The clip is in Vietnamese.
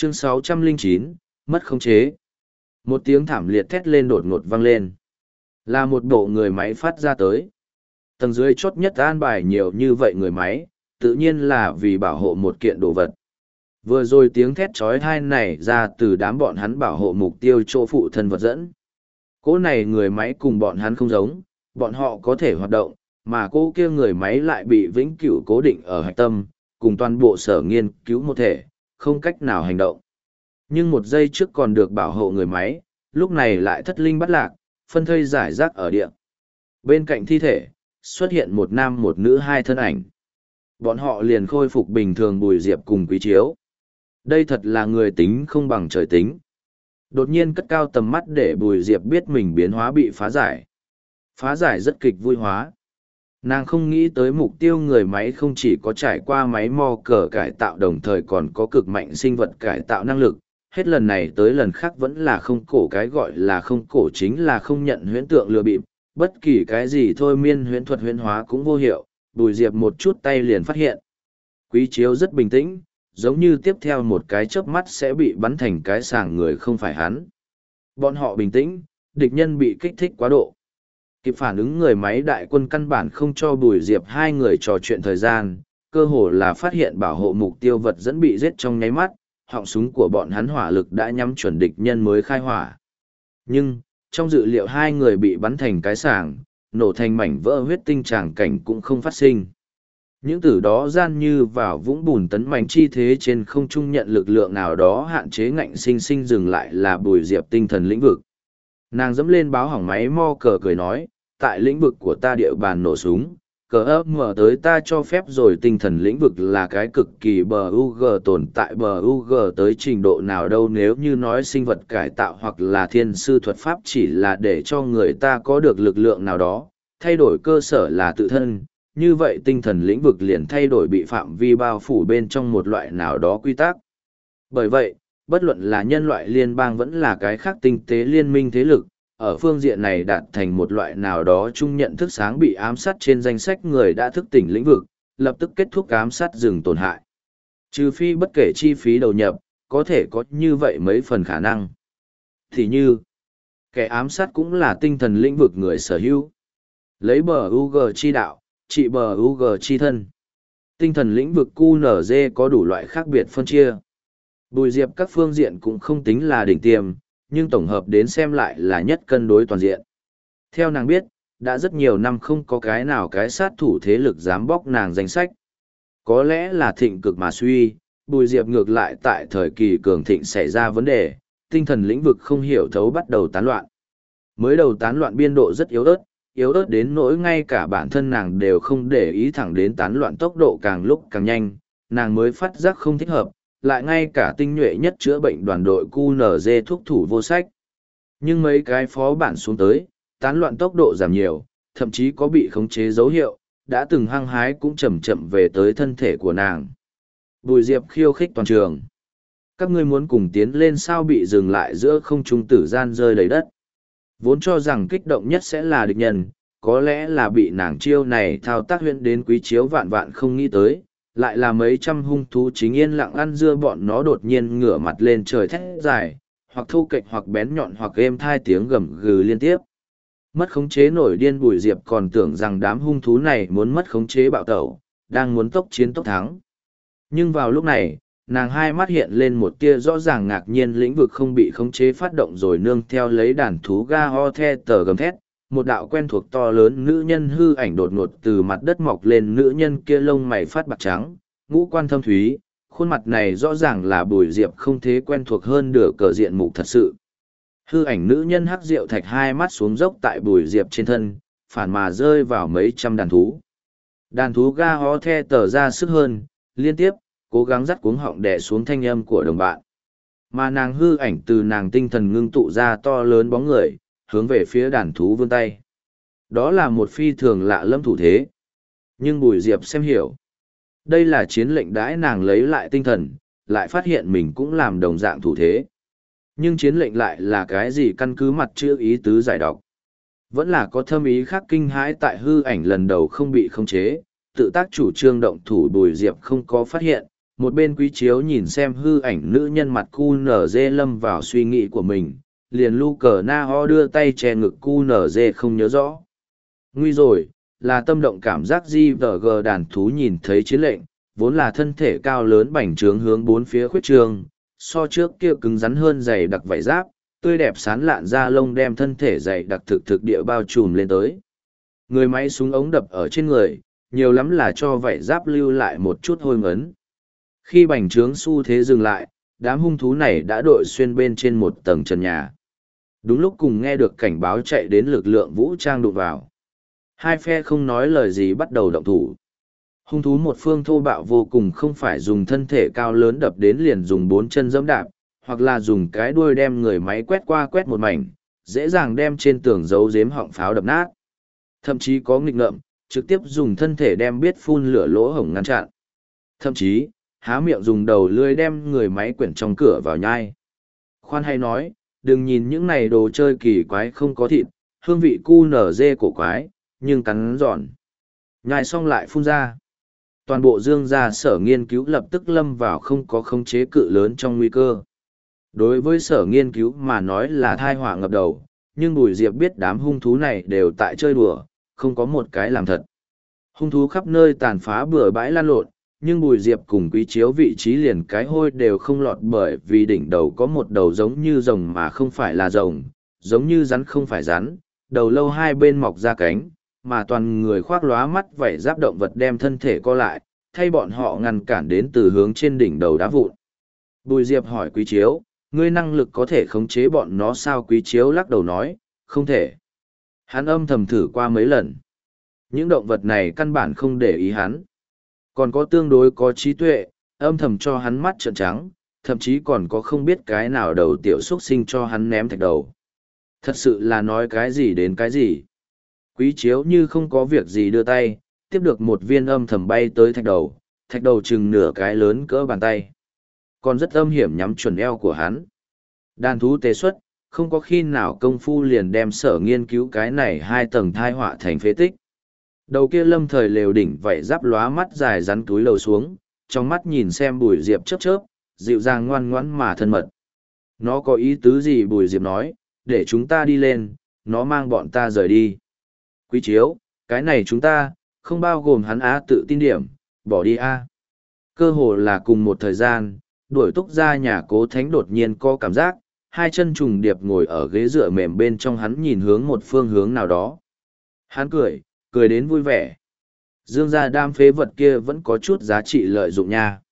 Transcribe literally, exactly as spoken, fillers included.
Chương sáu trăm lẻ chín, mất khống chế. Một tiếng thảm liệt thét lên đột ngột vang lên. Là một bộ người máy phát ra tới. Tầng dưới chốt nhất an bài nhiều như vậy người máy, tự nhiên là vì bảo hộ một kiện đồ vật. Vừa rồi tiếng thét trói thai này ra từ đám bọn hắn bảo hộ mục tiêu chỗ phụ thân vật dẫn. Cỗ này người máy cùng bọn hắn không giống, bọn họ có thể hoạt động, mà cô kia người máy lại bị vĩnh cửu cố định ở hạch tâm, cùng toàn bộ sở nghiên cứu một thể, không cách nào hành động. Nhưng một giây trước còn được bảo hộ người máy, lúc này lại thất linh bắt lạc, phân thây giải rác ở địa. Bên cạnh thi thể, xuất hiện một nam một nữ hai thân ảnh. Bọn họ liền khôi phục bình thường Bùi Diệp cùng Quý Chiếu. Đây thật là người tính không bằng trời tính. Đột nhiên cất cao tầm mắt để Bùi Diệp biết mình biến hóa bị phá giải. Phá giải rất kịch vui hóa. Nàng không nghĩ tới mục tiêu người máy không chỉ có trải qua máy mò cờ cải tạo đồng thời còn có cực mạnh sinh vật cải tạo năng lực. Hết lần này tới lần khác vẫn là không cổ, cái gọi là không cổ chính là không nhận huyễn tượng lừa bịp. Bất kỳ cái gì thôi miên huyễn thuật huyễn hóa cũng vô hiệu. Bùi Diệp một chút tay liền phát hiện. Quý Chiếu rất bình tĩnh, giống như tiếp theo một cái chớp mắt sẽ bị bắn thành cái sàng người không phải hắn. Bọn họ bình tĩnh, địch nhân bị kích thích quá độ. Kịp phản ứng người máy đại quân căn bản không cho Bùi Diệp hai người trò chuyện thời gian, cơ hồ là phát hiện bảo hộ mục tiêu vật dẫn bị giết trong nháy mắt, họng súng của bọn hắn hỏa lực đã nhắm chuẩn địch nhân mới khai hỏa. Nhưng, trong dự liệu hai người bị bắn thành cái sàng, nổ thành mảnh vỡ huyết tinh tràng cảnh cũng không phát sinh. Những từ đó gian như vào vũng bùn tấn mảnh chi thế trên không trung nhận lực lượng nào đó hạn chế ngạnh sinh sinh dừng lại là Bùi Diệp tinh thần lĩnh vực. Nàng dẫm lên báo hỏng máy mo cờ cười nói, tại lĩnh vực của ta địa bàn nổ súng, cờ ấp mở tới ta cho phép rồi. Tinh thần lĩnh vực là cái cực kỳ bờ u gờ tồn tại bờ u gờ tới trình độ nào đâu, nếu như nói sinh vật cải tạo hoặc là thiên sư thuật pháp chỉ là để cho người ta có được lực lượng nào đó, thay đổi cơ sở là tự thân, như vậy tinh thần lĩnh vực liền thay đổi bị phạm vi bao phủ bên trong một loại nào đó quy tắc. Bởi vậy, bất luận là nhân loại liên bang vẫn là cái khác tinh tế liên minh thế lực, ở phương diện này đạt thành một loại nào đó chung nhận thức sáng bị ám sát trên danh sách người đã thức tỉnh lĩnh vực, lập tức kết thúc ám sát dừng tổn hại. Trừ phi bất kể chi phí đầu nhập, có thể có như vậy mấy phần khả năng. Thì như, kẻ ám sát cũng là tinh thần lĩnh vực người sở hữu. Lấy bờ u gờ chi đạo, trị bờ u gờ chi thân. Tinh thần lĩnh vực quy en giê có đủ loại khác biệt phân chia. Bùi Diệp các phương diện cũng không tính là đỉnh tiêm, nhưng tổng hợp đến xem lại là nhất cân đối toàn diện. Theo nàng biết, đã rất nhiều năm không có cái nào cái sát thủ thế lực dám bóc nàng danh sách. Có lẽ là thịnh cực mà suy, Bùi Diệp ngược lại tại thời kỳ cường thịnh xảy ra vấn đề, tinh thần lĩnh vực không hiểu thấu bắt đầu tán loạn. Mới đầu tán loạn biên độ rất yếu ớt, yếu ớt đến nỗi ngay cả bản thân nàng đều không để ý, thẳng đến tán loạn tốc độ càng lúc càng nhanh, nàng mới phát giác không thích hợp, lại ngay cả tinh nhuệ nhất chữa bệnh đoàn đội quy en giê thuốc thủ vô sách. Nhưng mấy cái phó bản xuống tới, tán loạn tốc độ giảm nhiều, thậm chí có bị khống chế dấu hiệu, đã từng hăng hái cũng chậm chậm về tới thân thể của nàng. Bùi Diệp khiêu khích toàn trường. Các ngươi muốn cùng tiến lên sao, bị dừng lại giữa không trung tử gian rơi đầy đất. Vốn cho rằng kích động nhất sẽ là địch nhân, có lẽ là bị nàng chiêu này thao tác huyện đến Quý Chiếu vạn vạn không nghĩ tới, lại là mấy trăm hung thú chính yên lặng ăn dưa, bọn nó đột nhiên ngửa mặt lên trời thét dài, hoặc thu kệch hoặc bén nhọn hoặc êm thai tiếng gầm gừ liên tiếp. Mất khống chế nổi điên Bùi Diệp còn tưởng rằng đám hung thú này muốn mất khống chế bạo tẩu, đang muốn tốc chiến tốc thắng. Nhưng vào lúc này, nàng hai mắt hiện lên một tia rõ ràng ngạc nhiên, lĩnh vực không bị khống chế phát động rồi, nương theo lấy đàn thú ga ho the tờ gầm thét, một đạo quen thuộc to lớn nữ nhân hư ảnh đột ngột từ mặt đất mọc lên. Nữ nhân kia lông mày phát bạc trắng, ngũ quan thâm thúy, khuôn mặt này rõ ràng là Bùi Diệp không thế quen thuộc hơn được cờ diện mục thật sự. Hư ảnh nữ nhân hắc rượu thạch hai mắt xuống dốc tại Bùi Diệp trên thân, phản mà rơi vào mấy trăm đàn thú. Đàn thú ga ho the tờ ra sức hơn, liên tiếp, cố gắng dắt cuống họng đè xuống thanh âm của đồng bạn. Mà nàng hư ảnh từ nàng tinh thần ngưng tụ ra to lớn bóng người, hướng về phía đàn thú vươn tay. Đó là một phi thường lạ lẫm thủ thế. Nhưng Bùi Diệp xem hiểu. Đây là chiến lệnh đãi nàng lấy lại tinh thần, lại phát hiện mình cũng làm đồng dạng thủ thế. Nhưng chiến lệnh lại là cái gì, căn cứ mặt chữ ý tứ giải đọc. Vẫn là có thâm ý khác kinh hãi tại hư ảnh lần đầu không bị khống chế, tự tác chủ trương động thủ. Bùi Diệp không có phát hiện, một bên Quý Chiếu nhìn xem hư ảnh nữ nhân mặt cu nở dê lâm vào suy nghĩ của mình, liền lu cờ na ho đưa tay che ngực cu nở dê không nhớ rõ. Nguy rồi, là tâm động cảm giác di vờ gờ đàn thú nhìn thấy chiến lệnh, vốn là thân thể cao lớn bành trướng hướng bốn phía khuyết trường, so trước kia cứng rắn hơn dày đặc vảy giáp, tươi đẹp sán lạn da lông đem thân thể dày đặc thực thực địa bao trùm lên tới. Người máy súng ống đập ở trên người, nhiều lắm là cho vảy giáp lưu lại một chút hôi ngấn. Khi bành trướng xu thế dừng lại, đám hung thú này đã đội xuyên bên trên một tầng trần nhà. Đúng lúc cùng nghe được cảnh báo chạy đến lực lượng vũ trang đụng vào. Hai phe không nói lời gì bắt đầu động thủ. Hung thú một phương thô bạo vô cùng không phải dùng thân thể cao lớn đập đến liền dùng bốn chân giẫm đạp, hoặc là dùng cái đuôi đem người máy quét qua quét một mảnh, dễ dàng đem trên tường giấu giếm họng pháo đập nát. Thậm chí có nghịch ngợm, trực tiếp dùng thân thể đem biết phun lửa lỗ hổng ngăn chặn. Thậm chí, há miệng dùng đầu lưỡi đem người máy quyển trong cửa vào nhai. Khoan hay nói, đừng nhìn những này đồ chơi kỳ quái không có thịt, hương vị cu nở dê cổ quái, nhưng cắn giòn. Nhai xong lại phun ra. Toàn bộ dương gia sở nghiên cứu lập tức lâm vào không có khống chế cự lớn trong nguy cơ. Đối với sở nghiên cứu mà nói là thai họa ngập đầu, nhưng Bùi Diệp biết đám hung thú này đều tại chơi đùa, không có một cái làm thật. Hung thú khắp nơi tàn phá bừa bãi lan lộn, nhưng Bùi Diệp cùng Quý Chiếu vị trí liền cái hôi đều không lọt bởi vì đỉnh đầu có một đầu giống như rồng mà không phải là rồng, giống như rắn không phải rắn, đầu lâu hai bên mọc ra cánh, mà toàn người khoác lóa mắt vảy giáp động vật đem thân thể co lại, thay bọn họ ngăn cản đến từ hướng trên đỉnh đầu đá vụn. Bùi Diệp hỏi Quý Chiếu, ngươi năng lực có thể khống chế bọn nó sao? Quý Chiếu lắc đầu nói, không thể. Hắn âm thầm thử qua mấy lần. Những động vật này căn bản không để ý hắn. Còn có tương đối có trí tuệ, âm thầm cho hắn mắt trợn trắng, thậm chí còn có không biết cái nào đầu tiểu xuất sinh cho hắn ném thạch đầu. Thật sự là nói cái gì đến cái gì. Quý Chiếu như không có việc gì đưa tay, tiếp được một viên âm thầm bay tới thạch đầu, thạch đầu chừng nửa cái lớn cỡ bàn tay. Còn rất âm hiểm nhắm chuẩn eo của hắn. Đàn thú tế xuất, không có khi nào công phu liền đem sở nghiên cứu cái này hai tầng thai họa thành phế tích. Đầu kia lâm thời lều đỉnh vậy giáp lóa mắt dài rắn túi lầu xuống, trong mắt nhìn xem Bùi Diệp chớp chớp, dịu dàng ngoan ngoãn mà thân mật. Nó có ý tứ gì? Bùi Diệp nói, để chúng ta đi lên, nó mang bọn ta rời đi. Quý Chiếu, cái này chúng ta, không bao gồm hắn á tự tin điểm, bỏ đi a. Cơ hồ là cùng một thời gian, đuổi túc ra nhà Cố Thánh đột nhiên có cảm giác, hai chân trùng điệp ngồi ở ghế dựa mềm bên trong, hắn nhìn hướng một phương hướng nào đó. Hắn cười, cười đến vui vẻ. Dương gia đam phế vật kia vẫn có chút giá trị lợi dụng nha.